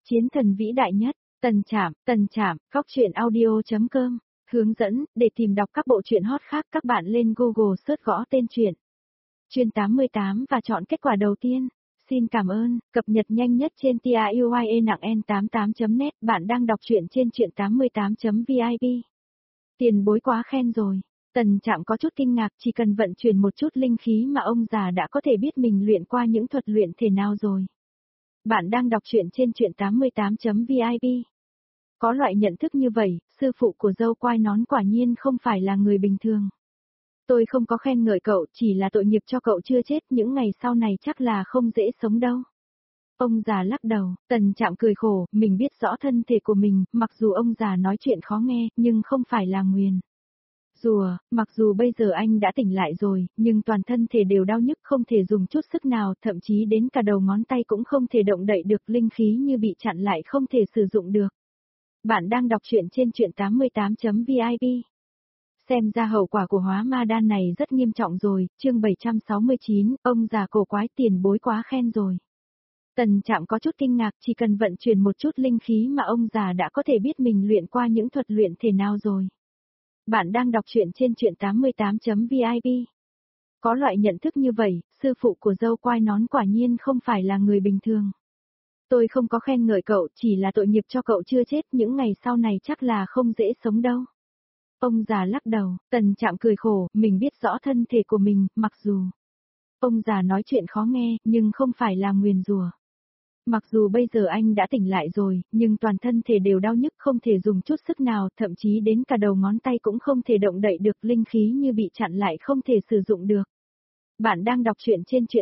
Chiến thần vĩ đại nhất, Tần Trạm, góc truyện audio.com, hướng dẫn, để tìm đọc các bộ truyện hot khác các bạn lên Google search gõ tên truyện. Chương 88 và chọn kết quả đầu tiên. Xin cảm ơn, cập nhật nhanh nhất trên tiuyen88.net, bạn đang đọc truyện trên truyện 88.vip. Tiền bối quá khen rồi. Tần Trạm có chút kinh ngạc, chỉ cần vận chuyển một chút linh khí mà ông già đã có thể biết mình luyện qua những thuật luyện thể nào rồi. Bạn đang đọc truyện trên truyện 88.vip. Có loại nhận thức như vậy, sư phụ của dâu quai nón quả nhiên không phải là người bình thường. Tôi không có khen ngợi cậu, chỉ là tội nghiệp cho cậu chưa chết, những ngày sau này chắc là không dễ sống đâu. Ông già lắc đầu, Tần Trạm cười khổ, mình biết rõ thân thể của mình, mặc dù ông già nói chuyện khó nghe, nhưng không phải là nguyền rùa, mặc dù bây giờ anh đã tỉnh lại rồi, nhưng toàn thân thể đều đau nhức, không thể dùng chút sức nào, thậm chí đến cả đầu ngón tay cũng không thể động đậy được, linh khí như bị chặn lại không thể sử dụng được. Bạn đang đọc truyện trên truyện 88.vip. Xem ra hậu quả của hóa ma đan này rất nghiêm trọng rồi, chương 769, ông già cổ quái tiền bối quá khen rồi. Tần Trạm có chút kinh ngạc, chỉ cần vận chuyển một chút linh khí mà ông già đã có thể biết mình luyện qua những thuật luyện thể nào rồi. Bạn đang đọc truyện trên truyện 88.vip. Có loại nhận thức như vậy, sư phụ của dâu quai nón quả nhiên không phải là người bình thường. Tôi không có khen ngợi cậu, chỉ là tội nghiệp cho cậu chưa chết, những ngày sau này chắc là không dễ sống đâu. Ông già lắc đầu, Tần Trạm cười khổ, mình biết rõ thân thể của mình, mặc dù ông già nói chuyện khó nghe, nhưng không phải là nguyền rủa. Mặc dù bây giờ anh đã tỉnh lại rồi, nhưng toàn thân thể đều đau nhức, không thể dùng chút sức nào, thậm chí đến cả đầu ngón tay cũng không thể động đậy được, linh khí như bị chặn lại không thể sử dụng được. Bạn đang đọc truyện trên truyện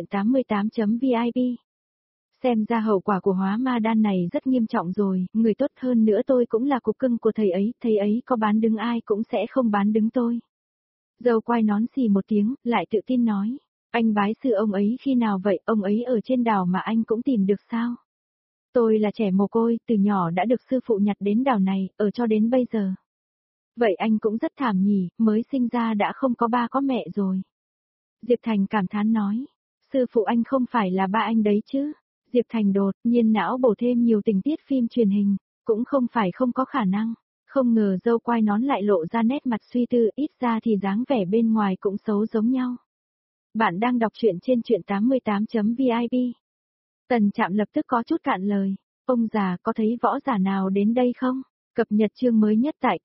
88.vip. Xem ra hậu quả của hóa ma đan này rất nghiêm trọng rồi, người tốt hơn nữa tôi cũng là cục cưng của thầy ấy có bán đứng ai cũng sẽ không bán đứng tôi. Dâu quai nón xì một tiếng, lại tự tin nói. Anh bái sư ông ấy khi nào vậy, ông ấy ở trên đảo mà anh cũng tìm được sao? Tôi là trẻ mồ côi, từ nhỏ đã được sư phụ nhặt đến đảo này, ở cho đến bây giờ. Vậy anh cũng rất thảm nhỉ, mới sinh ra đã không có ba có mẹ rồi. Diệp Thành cảm thán nói. Sư phụ anh không phải là ba anh đấy chứ? Diệp Thành đột nhiên não bổ thêm nhiều tình tiết phim truyền hình, cũng không phải không có khả năng. Không ngờ dâu quai nón lại lộ ra nét mặt suy tư, ít ra thì dáng vẻ bên ngoài cũng xấu giống nhau. Bạn đang đọc truyện trên truyện 88.vip. Tần Trạm lập tức có chút cạn lời. Ông già có thấy võ giả nào đến đây không? Cập nhật chương mới nhất tại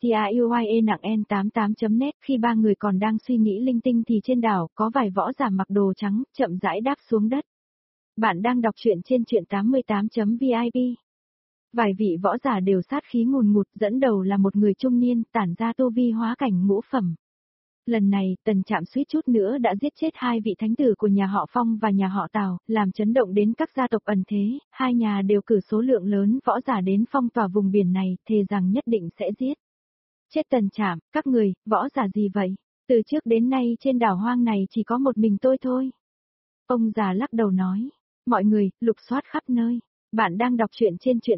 tiuyen88.net. Khi ba người còn đang suy nghĩ linh tinh thì trên đảo có vài võ giả mặc đồ trắng chậm rãi đáp xuống đất. Bạn đang đọc truyện trên truyện 88.vip. Vài vị võ giả đều sát khí ngùn ngụt, dẫn đầu là một người trung niên tản ra tu vi hóa cảnh ngũ phẩm. Lần này, Tần Trạm suýt chút nữa đã giết chết hai vị thánh tử của nhà họ Phong và nhà họ Tào, làm chấn động đến các gia tộc ẩn thế, hai nhà đều cử số lượng lớn võ giả đến phong tỏa vùng biển này, thề rằng nhất định sẽ giết. Chết Tần Trạm, các người, võ giả gì vậy? Từ trước đến nay trên đảo hoang này chỉ có một mình tôi thôi. Ông già lắc đầu nói, mọi người, lục soát khắp nơi. Bạn đang đọc truyện trên truyện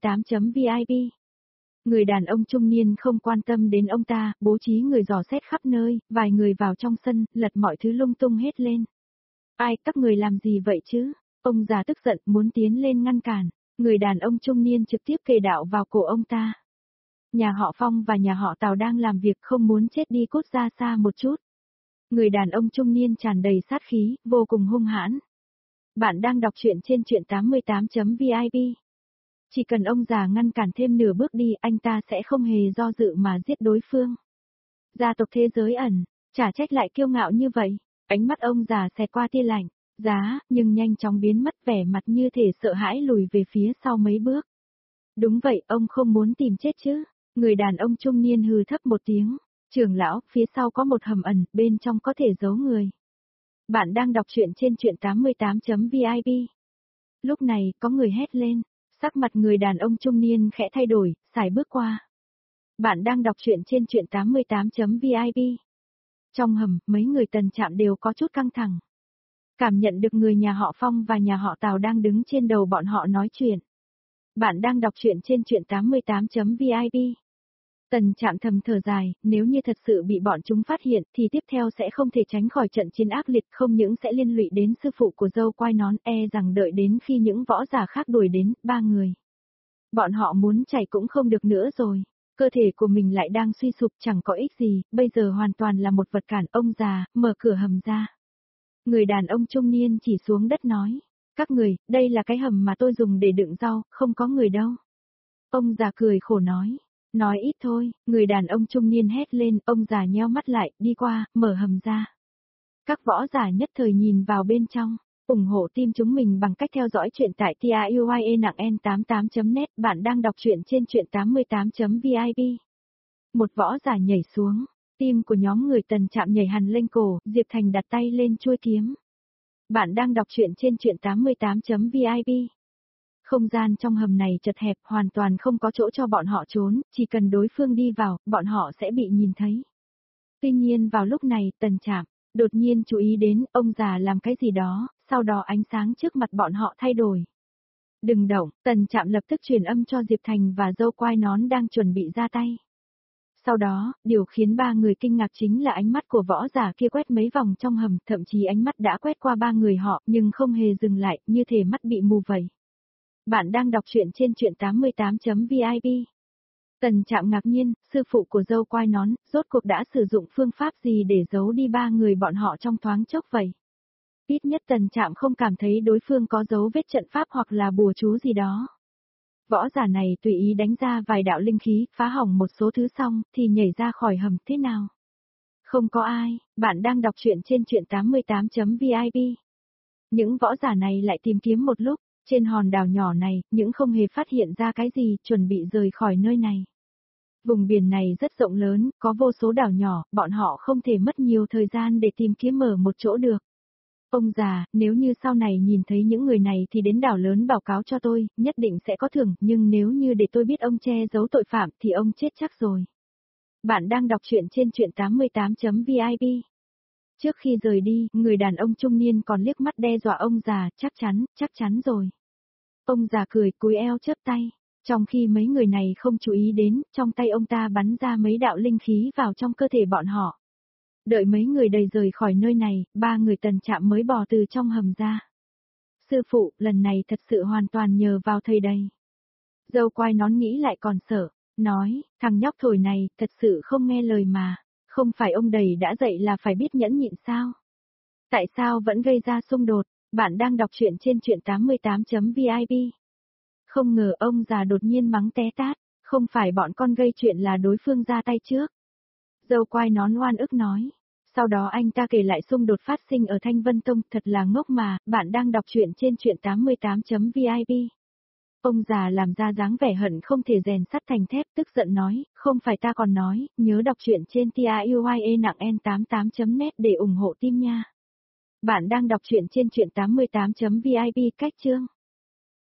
88.vip. Người đàn ông trung niên không quan tâm đến ông ta, bố trí người dò xét khắp nơi, vài người vào trong sân, lật mọi thứ lung tung hết lên. Ai, các người làm gì vậy chứ? Ông già tức giận, muốn tiến lên ngăn cản. Người đàn ông trung niên trực tiếp kề đạo vào cổ ông ta. Nhà họ Phong và nhà họ Tào đang làm việc, không muốn chết đi cút ra xa một chút. Người đàn ông trung niên tràn đầy sát khí, vô cùng hung hãn. Bạn đang đọc truyện trên truyện 88.vip. Chỉ cần ông già ngăn cản thêm nửa bước đi, anh ta sẽ không hề do dự mà giết đối phương. Gia tộc thế giới ẩn, chả trách lại kiêu ngạo như vậy. Ánh mắt ông già xẹt qua tia lạnh, giá, nhưng nhanh chóng biến mất, vẻ mặt như thể sợ hãi lùi về phía sau mấy bước. Đúng vậy, ông không muốn tìm chết chứ? Người đàn ông trung niên hừ thấp một tiếng. Trưởng lão, phía sau có một hầm ẩn, bên trong có thể giấu người. Bạn đang đọc truyện trên truyện 88.vip. Lúc này, có người hét lên. Sắc mặt người đàn ông trung niên khẽ thay đổi, sải bước qua. Bạn đang đọc truyện trên truyện 88.vip. Trong hầm, mấy người Tần Trạm đều có chút căng thẳng. Cảm nhận được người nhà họ Phong và nhà họ Tào đang đứng trên đầu bọn họ nói chuyện. Bạn đang đọc truyện trên truyện 88.vip. Tần Trạm thầm thở dài, nếu như thật sự bị bọn chúng phát hiện thì tiếp theo sẽ không thể tránh khỏi trận chiến ác liệt, không những sẽ liên lụy đến sư phụ của dâu quai nón, rằng đợi đến khi những võ giả khác đuổi đến, ba người Bọn họ muốn chạy cũng không được nữa rồi. Cơ thể của mình lại đang suy sụp chẳng có ích gì, bây giờ hoàn toàn là một vật cản. Ông già, mở cửa hầm ra. Người đàn ông trung niên chỉ xuống đất nói. Các người, đây là cái hầm mà tôi dùng để đựng rau, không có người đâu. Ông già cười khổ nói. Nói ít thôi, người đàn ông trung niên hét lên, ông già nheo mắt lại, đi qua, mở hầm ra. Các võ giả nhất thời nhìn vào bên trong. ủng hộ team chúng mình bằng cách theo dõi truyện tại tiuyen88.net. Bạn đang đọc truyện trên truyện 88.vip. Một võ giả nhảy xuống. Team của nhóm người Tần Trạm nhảy hẳn lên cổ, Diệp Thành đặt tay lên chuôi kiếm. Bạn đang đọc truyện trên truyện 88.vip. Không gian trong hầm này chật hẹp, hoàn toàn không có chỗ cho bọn họ trốn, chỉ cần đối phương đi vào, bọn họ sẽ bị nhìn thấy. Tuy nhiên vào lúc này, Tần Trạm đột nhiên chú ý đến ông già làm cái gì đó, sau đó ánh sáng trước mặt bọn họ thay đổi. Đừng động, Tần Trạm lập tức truyền âm cho Diệp Thành và dâu quai nón đang chuẩn bị ra tay. Sau đó, điều khiến ba người kinh ngạc chính là ánh mắt của võ giả kia quét mấy vòng trong hầm, thậm chí ánh mắt đã quét qua ba người họ, nhưng không hề dừng lại, như thể mắt bị mù vậy. Bạn đang đọc truyện trên truyện 88.vip. Tần Trạm ngạc nhiên, sư phụ của dâu quai nón, rốt cuộc đã sử dụng phương pháp gì để giấu đi ba người bọn họ trong thoáng chốc vậy? Ít nhất Tần Trạm không cảm thấy đối phương có dấu vết trận pháp hoặc là bùa chú gì đó. Võ giả này tùy ý đánh ra vài đạo linh khí, phá hỏng một số thứ xong, thì nhảy ra khỏi hầm thế nào? Không có ai, bạn đang đọc truyện trên truyện 88.vip. Những võ giả này lại tìm kiếm một lúc, trên hòn đảo nhỏ này, những không hề phát hiện ra cái gì, chuẩn bị rời khỏi nơi này. Vùng biển này rất rộng lớn, có vô số đảo nhỏ, bọn họ không thể mất nhiều thời gian để tìm kiếm ở một chỗ được. Ông già, nếu như sau này nhìn thấy những người này thì đến đảo lớn báo cáo cho tôi, nhất định sẽ có thưởng, nhưng nếu như để tôi biết ông che giấu tội phạm thì ông chết chắc rồi. Bạn đang đọc truyện trên truyện 88.vip. Trước khi rời đi, người đàn ông trung niên còn liếc mắt đe dọa ông già, chắc chắn rồi. Ông già cười cúi eo chớp tay. Trong khi mấy người này không chú ý đến, trong tay ông ta bắn ra mấy đạo linh khí vào trong cơ thể bọn họ. Đợi mấy người đầy rời khỏi nơi này, ba người Tần Trạm mới bò từ trong hầm ra. Sư phụ, lần này thật sự hoàn toàn nhờ vào thầy đây. Dâu quai nón nghĩ lại còn sợ, nói, thằng nhóc thổi này, thật sự không nghe lời mà, không phải ông đầy đã dạy là phải biết nhẫn nhịn sao? Tại sao vẫn gây ra xung đột? Bạn đang đọc truyện trên truyện 88.vip. Không ngờ ông già đột nhiên mắng té tát, không phải bọn con gây chuyện là đối phương ra tay trước. Dâu quai nón oan ức nói. Sau đó anh ta kể lại xung đột phát sinh ở Thanh Vân Tông, thật là ngốc mà, bạn đang đọc truyện trên truyện 88.vip. Ông già làm ra dáng vẻ hận không thể rèn sắt thành thép, tức giận nói, không phải ta còn nói, nhớ đọc truyện trên tiuyen88.net để ủng hộ team nha. Bạn đang đọc truyện trên truyện 88.vip cách chương.